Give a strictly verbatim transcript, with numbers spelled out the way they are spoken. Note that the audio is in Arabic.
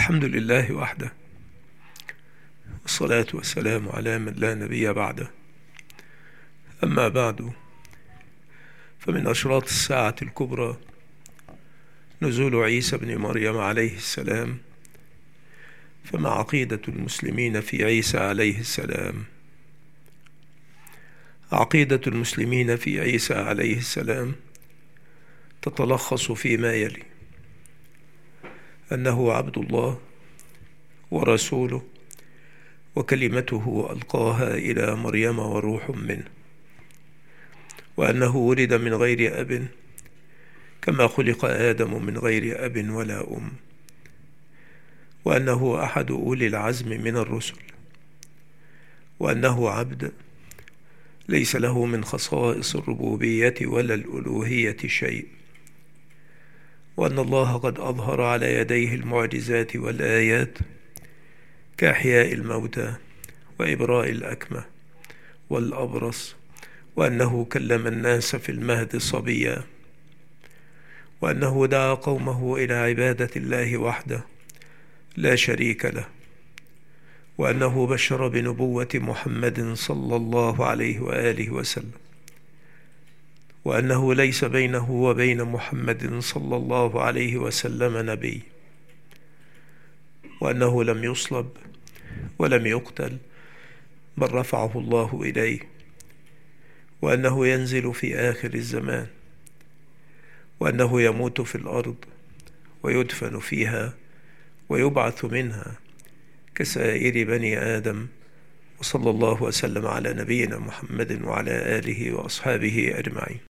الحمد لله وحده، والصلاة والسلام على من لا نبي بعده. أما بعد، فمن أشراط الساعة الكبرى نزول عيسى بن مريم عليه السلام. فما عقيدة المسلمين في عيسى عليه السلام؟ عقيدة المسلمين في عيسى عليه السلام تتلخص فيما يلي: أنه عبد الله ورسوله، وكلمته ألقاها إلى مريم وروح منه، وأنه ولد من غير أب كما خلق آدم من غير أب ولا أم، وأنه أحد أولي العزم من الرسل، وأنه عبد ليس له من خصائص الربوبية ولا الألوهية شيء، وأن الله قد أظهر على يديه المعجزات والآيات كإحياء الموتى وإبراء الأكمة والأبرص، وأنه كلم الناس في المهد صبيا، وأنه دعا قومه إلى عبادة الله وحده لا شريك له، وأنه بشر بنبوة محمد صلى الله عليه وآله وسلم، وأنه ليس بينه وبين محمد صلى الله عليه وسلم نبي، وأنه لم يصلب ولم يقتل بل رفعه الله إليه، وأنه ينزل في آخر الزمان، وأنه يموت في الأرض ويدفن فيها ويبعث منها كسائر بني آدم. وصلى الله وسلم على نبينا محمد وعلى آله وأصحابه أجمعين.